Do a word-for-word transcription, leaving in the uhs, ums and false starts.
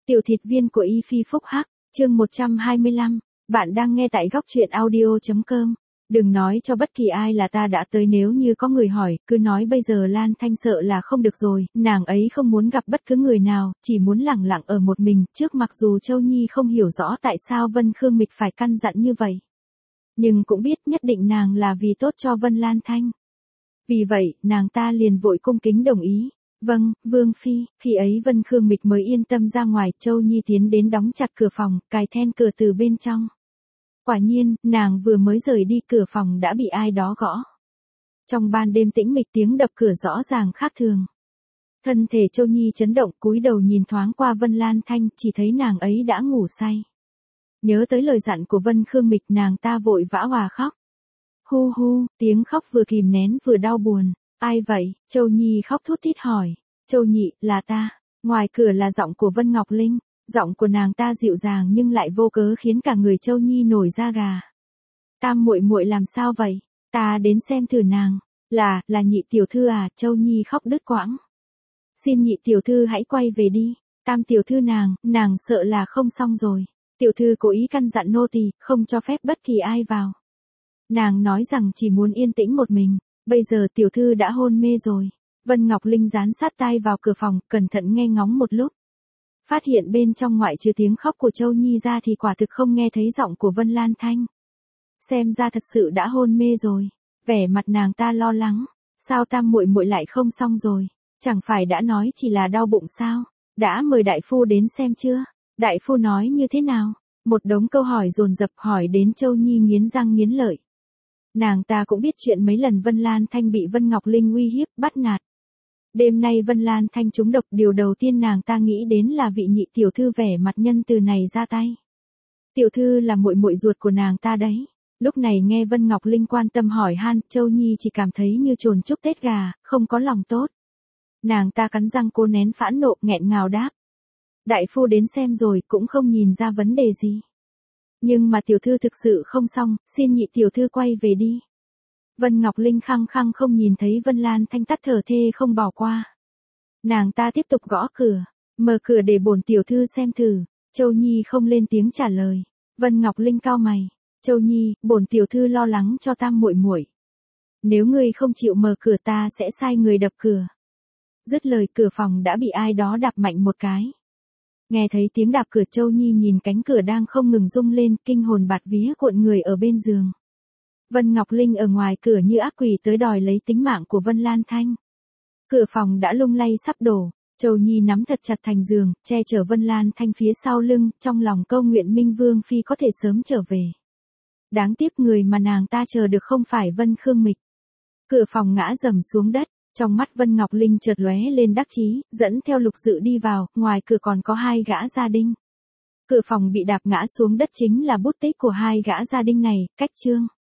Tiểu thịt viên của Y Phi Phúc Hắc, chương một trăm hai mươi lăm, bạn đang nghe tại góc truyện audio.com. Đừng nói cho bất kỳ ai là ta đã tới, nếu như có người hỏi, cứ nói bây giờ Lan Thanh sợ là không được rồi, nàng ấy không muốn gặp bất cứ người nào, chỉ muốn lẳng lặng ở một mình, trước mặc dù Châu Nhi không hiểu rõ tại sao Vân Khương Mịch phải căn dặn như vậy. Nhưng cũng biết nhất định nàng là vì tốt cho Vân Lan Thanh. Vì vậy, nàng ta liền vội cung kính đồng ý. Vâng, Vương Phi. Khi ấy Vân Khương Mịch mới yên tâm ra ngoài, Châu Nhi tiến đến đóng chặt cửa phòng, cài then cửa từ bên trong. Quả nhiên, nàng vừa mới rời đi, cửa phòng đã bị ai đó gõ. Trong ban đêm tĩnh mịch, tiếng đập cửa rõ ràng khác thường. Thân thể Châu Nhi chấn động, cúi đầu nhìn thoáng qua Vân Lan Thanh, chỉ thấy nàng ấy đã ngủ say. Nhớ tới lời dặn của Vân Khương Mịch, nàng ta vội vã òa khóc. Hu hu, tiếng khóc vừa kìm nén vừa đau buồn. Ai vậy? Châu Nhi khóc thút thít hỏi. Châu Nhị, là ta. Ngoài cửa là giọng của Vân Ngọc Linh. Giọng của nàng ta dịu dàng nhưng lại vô cớ khiến cả người Châu Nhi nổi da gà. Tam muội muội làm sao vậy? Ta đến xem thử nàng. Là, là Nhị tiểu thư à? Châu Nhi khóc đứt quãng. Xin Nhị tiểu thư hãy quay về đi. Tam tiểu thư nàng, nàng sợ là không xong rồi. Tiểu thư cố ý căn dặn nô tỳ, không cho phép bất kỳ ai vào. Nàng nói rằng chỉ muốn yên tĩnh một mình. Bây giờ tiểu thư đã hôn mê rồi. Vân Ngọc Linh dán sát tai vào cửa phòng, cẩn thận nghe ngóng một lúc. Phát hiện bên trong ngoại trừ tiếng khóc của Châu Nhi ra thì quả thực không nghe thấy giọng của Vân Lan Thanh. Xem ra thật sự đã hôn mê rồi. Vẻ mặt nàng ta lo lắng. Sao tam muội muội lại không xong rồi? Chẳng phải đã nói chỉ là đau bụng sao? Đã mời đại phu đến xem chưa? Đại phu nói như thế nào? Một đống câu hỏi dồn dập hỏi đến Châu Nhi nghiến răng nghiến lợi. Nàng ta cũng biết chuyện mấy lần Vân Lan Thanh bị Vân Ngọc Linh uy hiếp, bắt nạt. Đêm nay Vân Lan Thanh trúng độc, điều đầu tiên nàng ta nghĩ đến là vị Nhị tiểu thư vẻ mặt nhân từ này ra tay. Tiểu thư là muội muội ruột của nàng ta đấy. Lúc này nghe Vân Ngọc Linh quan tâm hỏi han, Châu Nhi chỉ cảm thấy như trồn chúc Tết gà, không có lòng tốt. Nàng ta cắn răng cố nén phẫn nộ, nghẹn ngào đáp. Đại phu đến xem rồi, cũng không nhìn ra vấn đề gì. Nhưng mà tiểu thư thực sự không xong, xin Nhị tiểu thư quay về đi. Vân Ngọc Linh khăng khăng không nhìn thấy Vân Lan Thanh, tắt thở thê không bỏ qua. Nàng ta tiếp tục gõ cửa, mở cửa để bổn tiểu thư xem thử. Châu Nhi không lên tiếng trả lời. Vân Ngọc Linh cau mày. Châu Nhi, bổn tiểu thư lo lắng cho tam muội muội. Nếu ngươi không chịu mở cửa ta sẽ sai người đập cửa. Dứt lời, cửa phòng đã bị ai đó đạp mạnh một cái. Nghe thấy tiếng đạp cửa, Châu Nhi nhìn cánh cửa đang không ngừng rung lên, kinh hồn bạt vía cuộn người ở bên giường. Vân Ngọc Linh ở ngoài cửa như ác quỷ tới đòi lấy tính mạng của Vân Lan Thanh. Cửa phòng đã lung lay sắp đổ, Châu Nhi nắm thật chặt thành giường, che chở Vân Lan Thanh phía sau lưng, trong lòng câu nguyện Minh Vương Phi có thể sớm trở về. Đáng tiếc người mà nàng ta chờ được không phải Vân Khương Mịch. Cửa phòng ngã rầm xuống đất. Trong mắt Vân Ngọc Linh chợt lóe lên đắc chí, dẫn theo Lục Dự đi vào, ngoài cửa còn có hai gã gia đinh. Cửa phòng bị đạp ngã xuống đất chính là bút tích của hai gã gia đinh này, Cách Trương.